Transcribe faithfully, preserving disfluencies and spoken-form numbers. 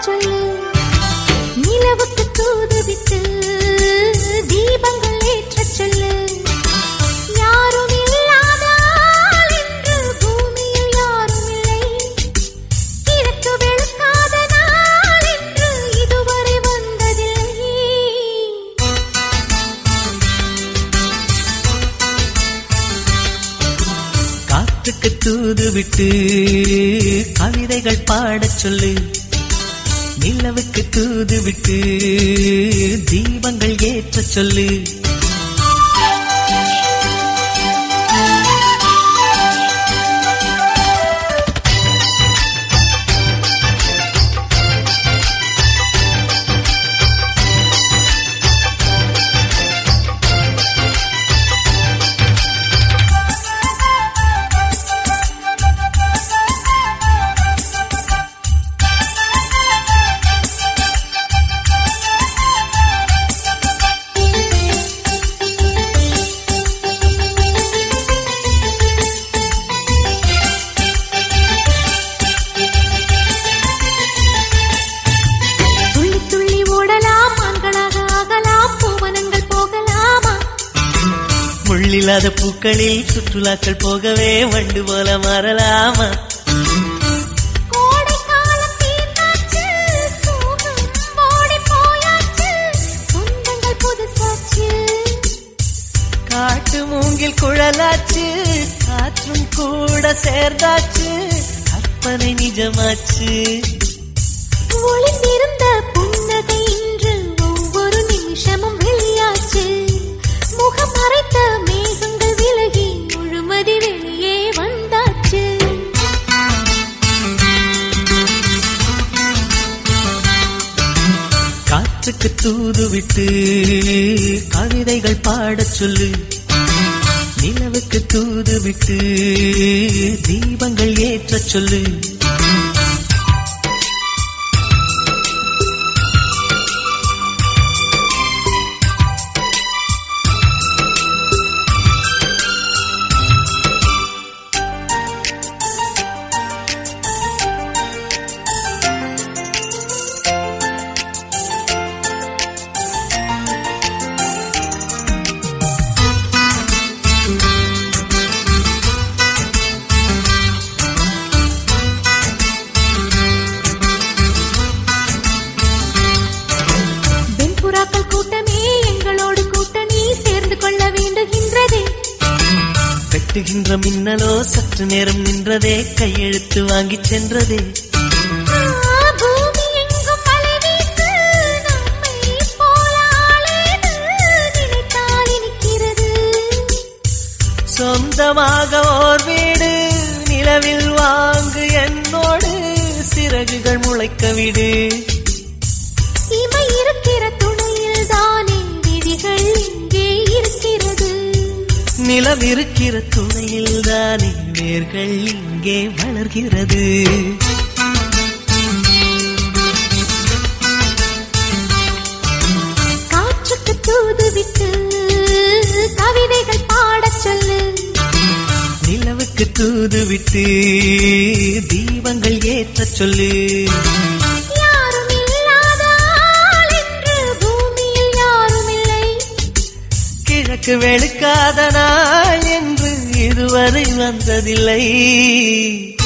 சொல்லு. நிலவுக்கு தூதுவிட்டு தீபங்கள் ஏற்ற சொல்லு. யாரும் இல்லாதால் என்று பூமியில் யாரும் இல்லை. கிழக்கு வெளுக்காத நாள் என்று இதுவரை வந்ததில்லை. காற்றுக்கு தூதுவிட்டு கவிதைகள் பாடச் சொல்லு. நிலவுக்கு தூதுவிட்டு தீபங்கள் ஏற்ற சொல்லு. முள்ளில்லாத பூக்களில் சுற்றுலாக்கள் போகவே வண்டு போல மாறலாமா? காட்டு மூங்கில் குழலாச்சு, காற்றும் கூட சேர்ந்தாச்சு, கற்பனை நிஜமாச்சு. ஒளிந்திருந்த புன்னகை இன்று ஒவ்வொரு நிமிஷமும் வெளியாச்சு. முகம் மறைத்த மேகங்கள் விலகி முழுமதி வெளியே வந்தாச்சு. காற்றுக்கு தூதுவிட்டு கவிதைகள் பாடச் சொல்லு. நிலவுக்கு தூதுவிட்டு தீபங்கள் ஏற்றச் சொல்லு. கூட்டமே எங்களோடு கூட்டணி சேர்ந்து கொள்ள வேண்டுகின்றதே. வெட்டுகின்ற மின்னலோ சற்று நேரம் நின்றதே, கையெழுத்து வாங்கி சென்றதே. பூமி எங்கும் மழை வீசு, நம்மை போல ஆளேது நினைத்தால் இனிக்கிறது. சொந்தமாக ஓர் வீடு நிலவில் வாங்கு, என்னோடு சிறகுகள் முளைக்க விடு. இமை இருக்கிற துணையில் தானே விதிகள் இங்கே இருக்கிறது. நிலவிருக்கிற துணையில் தானே வேர்கள் இங்கே வளர்கிறது. காற்றுக்கு தூதுவிட்டு கவிதைகள் பாடச் சொல்லு. நிலவுக்கு தூதுவிட்டு தீபங்கள் ஏற்றச் சொல்லு. கிழக்கு வெளுக்காத நாள் என்று இதுவரை வந்ததில்லை.